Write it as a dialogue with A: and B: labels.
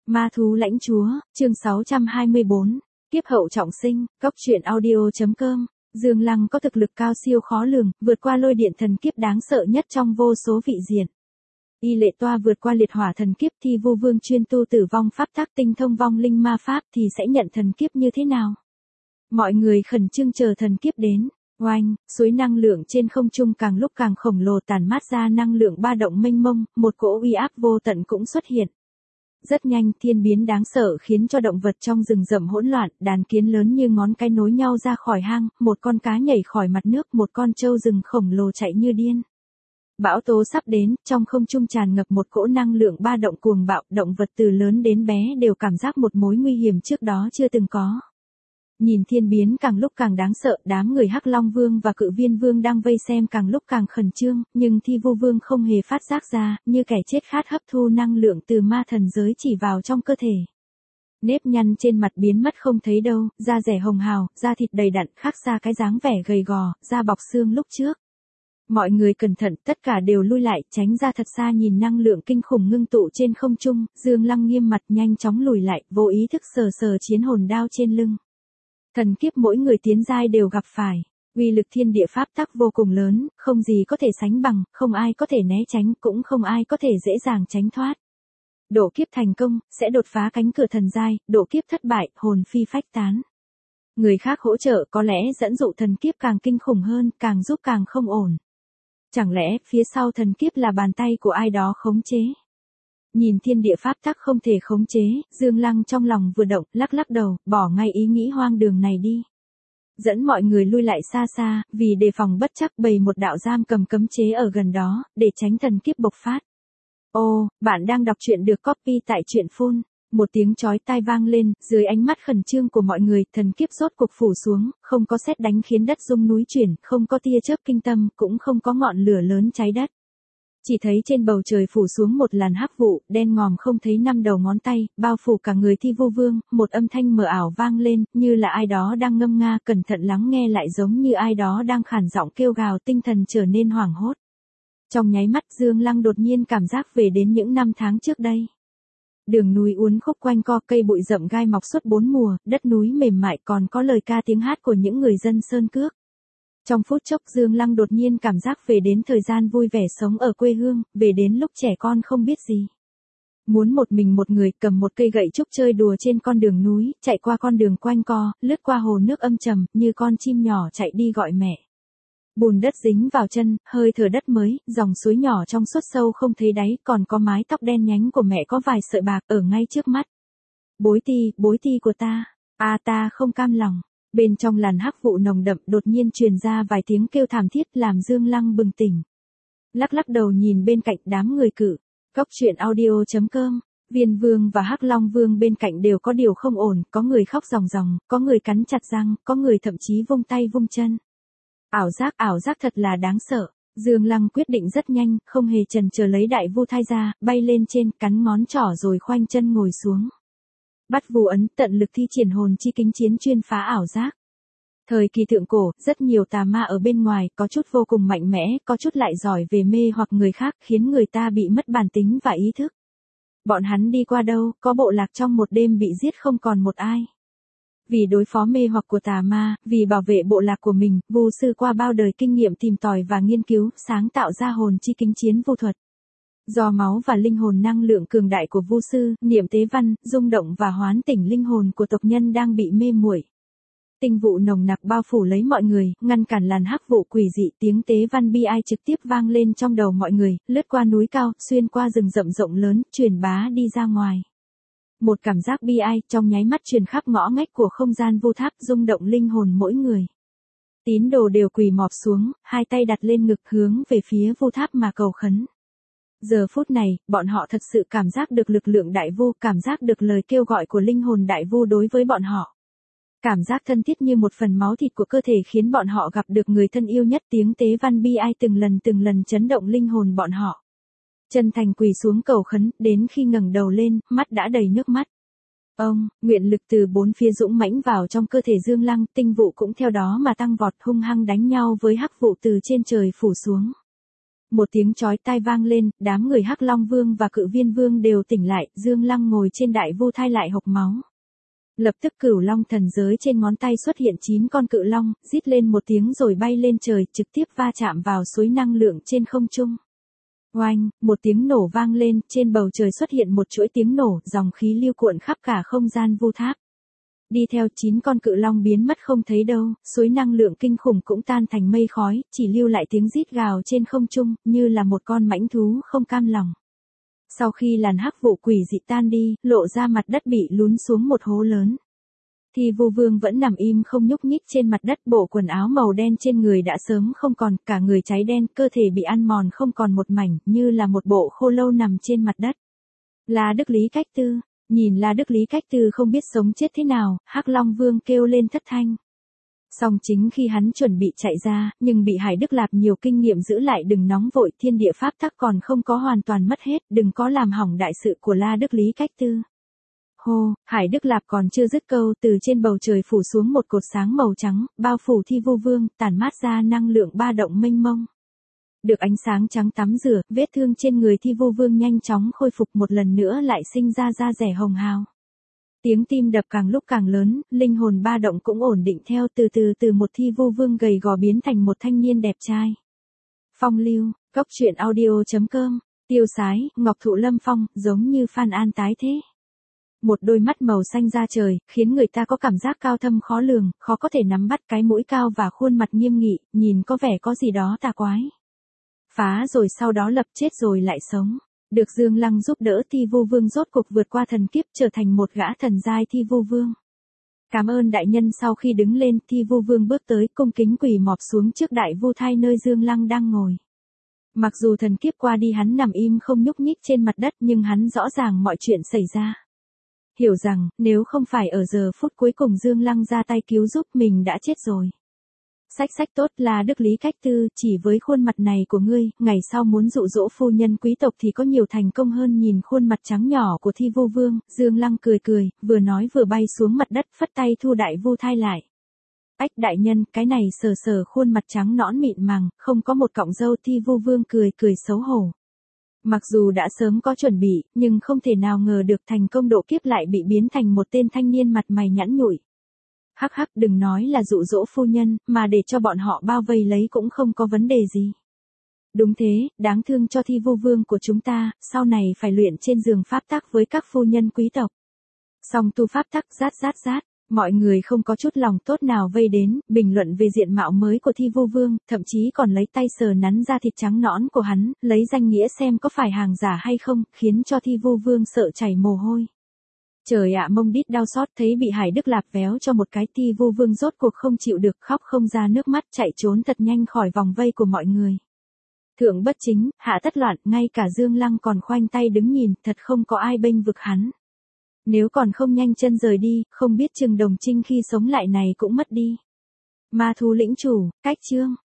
A: Ma thú lãnh chúa, chương 624, kiếp hậu trọng sinh, cóc truyện audio.com. Dương Lăng có thực lực cao siêu khó lường, vượt qua lôi điện thần kiếp đáng sợ nhất trong vô số vị diện. Y Lệ Toa vượt qua liệt hỏa thần kiếp, Thi Vu Vương chuyên tu tử vong pháp tắc tinh thông vong linh ma pháp thì sẽ nhận thần kiếp như thế nào? Mọi người khẩn trương chờ thần kiếp đến. Oanh, suối năng lượng trên không trung càng lúc càng khổng lồ tản mát ra năng lượng ba động mênh mông, một cỗ uy áp vô tận cũng xuất hiện. Rất nhanh, thiên biến đáng sợ khiến cho động vật trong rừng rậm hỗn loạn, đàn kiến lớn như ngón cái nối nhau ra khỏi hang, một con cá nhảy khỏi mặt nước, một con trâu rừng khổng lồ chạy như điên. Bão tố sắp đến, trong không trung tràn ngập một cỗ năng lượng ba động cuồng bạo, động vật từ lớn đến bé đều cảm giác một mối nguy hiểm trước đó chưa từng có. Nhìn thiên biến càng lúc càng đáng sợ, đám người Hắc Long Vương và Cự Viên Vương đang vây xem càng lúc càng khẩn trương, nhưng Thi Vu Vương không hề phát giác ra, như kẻ chết khát hấp thu năng lượng từ ma thần giới chỉ vào trong cơ thể. Nếp nhăn trên mặt biến mất không thấy đâu, da rẻ hồng hào, da thịt đầy đặn, khác xa cái dáng vẻ gầy gò, da bọc xương lúc trước. Mọi người cẩn thận, tất cả đều lui lại, tránh ra thật xa nhìn năng lượng kinh khủng ngưng tụ trên không trung, Dương Lăng nghiêm mặt nhanh chóng lùi lại, vô ý thức sờ sờ chiến hồn đao trên lưng. Thần kiếp mỗi người tiến giai đều gặp phải, uy lực thiên địa pháp tắc vô cùng lớn, không gì có thể sánh bằng, không ai có thể né tránh, cũng không ai có thể dễ dàng tránh thoát. Độ kiếp thành công, sẽ đột phá cánh cửa thần giai, độ kiếp thất bại, hồn phi phách tán. Người khác hỗ trợ có lẽ dẫn dụ thần kiếp càng kinh khủng hơn, càng giúp càng không ổn. Chẳng lẽ phía sau thần kiếp là bàn tay của ai đó khống chế? Nhìn thiên địa pháp tắc không thể khống chế, Dương Lăng trong lòng vừa động, lắc lắc đầu, bỏ ngay ý nghĩ hoang đường này đi. Dẫn mọi người lui lại xa xa, vì đề phòng bất chắc bày một đạo giam cầm cấm chế ở gần đó, để tránh thần kiếp bộc phát. Ô, bạn đang đọc truyện được copy tại truyện phun. Một tiếng chói tai vang lên, dưới ánh mắt khẩn trương của mọi người, thần kiếp rốt cục phủ xuống, không có sét đánh khiến đất rung núi chuyển, không có tia chớp kinh tâm, cũng không có ngọn lửa lớn cháy đất. Chỉ thấy trên bầu trời phủ xuống một làn hắc vụ, đen ngòm không thấy năm đầu ngón tay, bao phủ cả người Thi Vu Vương, một âm thanh mờ ảo vang lên, như là ai đó đang ngâm nga, cẩn thận lắng nghe lại giống như ai đó đang khản giọng kêu gào, tinh thần trở nên hoảng hốt. Trong nháy mắt Dương Lăng đột nhiên cảm giác về đến những năm tháng trước đây. Đường núi uốn khúc quanh co, cây bụi rậm gai mọc suốt bốn mùa, đất núi mềm mại, còn có lời ca tiếng hát của những người dân sơn cước. Trong phút chốc Dương Lăng đột nhiên cảm giác về đến thời gian vui vẻ sống ở quê hương, về đến lúc trẻ con không biết gì. Muốn một mình một người cầm một cây gậy trúc chơi đùa trên con đường núi, chạy qua con đường quanh co, lướt qua hồ nước âm trầm, như con chim nhỏ chạy đi gọi mẹ. Bùn đất dính vào chân, hơi thở đất mới, dòng suối nhỏ trong suốt sâu không thấy đáy, còn có mái tóc đen nhánh của mẹ có vài sợi bạc ở ngay trước mắt. Bối ti của ta, ta không cam lòng. Bên trong làn hắc vụ nồng đậm đột nhiên truyền ra vài tiếng kêu thảm thiết làm Dương Lăng bừng tỉnh. Lắc lắc đầu nhìn bên cạnh đám người Cự. Cóc truyện audio.com. Viên Vương và Hắc Long Vương bên cạnh đều có điều không ổn, có người khóc ròng ròng, có người cắn chặt răng, có người thậm chí vung tay vung chân. Ảo giác thật là đáng sợ. Dương Lăng quyết định rất nhanh, không hề chần chờ lấy đại vu thai ra, bay lên trên, cắn ngón trỏ rồi khoanh chân ngồi xuống. Bắt vu ấn, tận lực thi triển hồn chi kính chiến chuyên phá ảo giác. Thời kỳ thượng cổ, rất nhiều tà ma ở bên ngoài, có chút vô cùng mạnh mẽ, có chút lại giỏi về mê hoặc người khác, khiến người ta bị mất bản tính và ý thức. Bọn hắn đi qua đâu, có bộ lạc trong một đêm bị giết không còn một ai. Vì đối phó mê hoặc của tà ma, vì bảo vệ bộ lạc của mình, vu sư qua bao đời kinh nghiệm tìm tòi và nghiên cứu, sáng tạo ra hồn chi kính chiến vu thuật. Do máu và linh hồn năng lượng cường đại của vu sư, niệm tế văn, rung động và hoán tỉnh linh hồn của tộc nhân đang bị mê muội. Tinh vụ nồng nặc bao phủ lấy mọi người, ngăn cản làn hắc vụ quỷ dị, tiếng tế văn bi ai trực tiếp vang lên trong đầu mọi người, lướt qua núi cao, xuyên qua rừng rậm rộng lớn, truyền bá đi ra ngoài. Một cảm giác bi ai trong nháy mắt truyền khắp ngõ ngách của không gian vu tháp, rung động linh hồn mỗi người. Tín đồ đều quỳ mọp xuống, hai tay đặt lên ngực hướng về phía vu tháp mà cầu khấn. Giờ phút này, bọn họ thật sự cảm giác được lực lượng đại vu, cảm giác được lời kêu gọi của linh hồn đại vu đối với bọn họ. Cảm giác thân thiết như một phần máu thịt của cơ thể khiến bọn họ gặp được người thân yêu nhất, tiếng tế văn bi ai từng lần chấn động linh hồn bọn họ. Chân thành quỳ xuống cầu khấn, đến khi ngẩng đầu lên, mắt đã đầy nước mắt. Nguyện lực từ bốn phía dũng mãnh vào trong cơ thể Dương Lăng, tinh vụ cũng theo đó mà tăng vọt hung hăng đánh nhau với hắc vụ từ trên trời phủ xuống. Một tiếng chói tai vang lên, đám người Hắc Long Vương và Cự Viên Vương đều tỉnh lại, Dương Lăng ngồi trên đại vu thai lại hộc máu. Lập tức Cửu Long thần giới trên ngón tay xuất hiện 9 con cự long, rít lên một tiếng rồi bay lên trời, trực tiếp va chạm vào suối năng lượng trên không trung. Oanh, một tiếng nổ vang lên, trên bầu trời xuất hiện một chuỗi tiếng nổ, dòng khí lưu cuộn khắp cả không gian vu tháp. Đi theo 9 con cự long biến mất không thấy đâu, suối năng lượng kinh khủng cũng tan thành mây khói, chỉ lưu lại tiếng rít gào trên không trung, như là một con mãnh thú không cam lòng. Sau khi làn hắc vụ quỷ dị tan đi, lộ ra mặt đất bị lún xuống một hố lớn. Thì Vu Vương vẫn nằm im không nhúc nhích trên mặt đất, bộ quần áo màu đen trên người đã sớm không còn, cả người cháy đen, cơ thể bị ăn mòn không còn một mảnh, như là một bộ khô lâu nằm trên mặt đất. La Đức Lý Cách Tư, nhìn La Đức Lý Cách Tư không biết sống chết thế nào, Hắc Long Vương kêu lên thất thanh. Song chính khi hắn chuẩn bị chạy ra, nhưng bị Hải Đức Lạp nhiều kinh nghiệm giữ lại, đừng nóng vội, thiên địa pháp tắc còn không có hoàn toàn mất hết, đừng có làm hỏng đại sự của La Đức Lý Cách Tư. Hô, Hải Đức Lạp còn chưa dứt câu, từ trên bầu trời phủ xuống một cột sáng màu trắng, bao phủ Thi Vu Vương, tản mát ra năng lượng ba động mênh mông. Được ánh sáng trắng tắm rửa, vết thương trên người Thi Vu Vương nhanh chóng khôi phục, một lần nữa lại sinh ra da rẻ hồng hào. Tiếng tim đập càng lúc càng lớn, linh hồn ba động cũng ổn định theo, từ một Thi Vu Vương gầy gò biến thành một thanh niên đẹp trai. Phong lưu, Cốc Truyện Audio.com, tiêu sái, Ngọc Thụ Lâm Phong, giống như Phan An tái thế. Một đôi mắt màu xanh da trời, khiến người ta có cảm giác cao thâm khó lường, khó có thể nắm bắt, cái mũi cao và khuôn mặt nghiêm nghị, nhìn có vẻ có gì đó tà quái. Phá rồi sau đó lập, chết rồi lại sống. Được Dương Lăng giúp đỡ, Thi Vu Vương rốt cục vượt qua thần kiếp, trở thành một gã thần giai Thi Vu Vương. Cảm ơn đại nhân. Sau khi đứng lên, Thi Vu Vương bước tới, cung kính quỳ mọp xuống trước đại vu thai nơi Dương Lăng đang ngồi. Mặc dù thần kiếp qua đi hắn nằm im không nhúc nhích trên mặt đất, nhưng hắn rõ ràng mọi chuyện xảy ra. Hiểu rằng, nếu không phải ở giờ phút cuối cùng Dương Lăng ra tay cứu giúp, mình đã chết rồi. Sách tốt, là Đức Lý Cách Tư, chỉ với khuôn mặt này của ngươi, ngày sau muốn dụ dỗ phu nhân quý tộc thì có nhiều thành công hơn. Nhìn khuôn mặt trắng nhỏ của Thi Vu Vương, Dương Lăng cười, vừa nói vừa bay xuống mặt đất, phất tay thu đại vu thai lại. Ách đại nhân, cái này sờ khuôn mặt trắng nõn mịn màng, không có một cọng râu. Thi Vu Vương cười xấu hổ. Mặc dù đã sớm có chuẩn bị, nhưng không thể nào ngờ được thành công độ kiếp lại bị biến thành một tên thanh niên mặt mày nhẵn nhụi. Hắc, đừng nói là dụ dỗ phu nhân, mà để cho bọn họ bao vây lấy cũng không có vấn đề gì. Đúng thế, đáng thương cho Thi Vu Vương của chúng ta, sau này phải luyện trên giường pháp tắc với các phu nhân quý tộc. Song tu pháp tắc rát. Mọi người không có chút lòng tốt nào vây đến, bình luận về diện mạo mới của Thi Vu Vương, thậm chí còn lấy tay sờ nắn da thịt trắng nõn của hắn, lấy danh nghĩa xem có phải hàng giả hay không, khiến cho Thi Vu Vương sợ chảy mồ hôi. Trời ạ, mông đít đau xót, thấy bị Hải Đức Lạp véo cho một cái, Thi Vu Vương rốt cuộc không chịu được, khóc không ra nước mắt, chạy trốn thật nhanh khỏi vòng vây của mọi người. Thượng bất chính, hạ tất loạn, ngay cả Dương Lăng còn khoanh tay đứng nhìn, thật không có ai bênh vực hắn. Nếu còn không nhanh chân rời đi, không biết chừng Đồng Trinh khi sống lại này cũng mất đi. Ma thú lĩnh chủ, cách chương.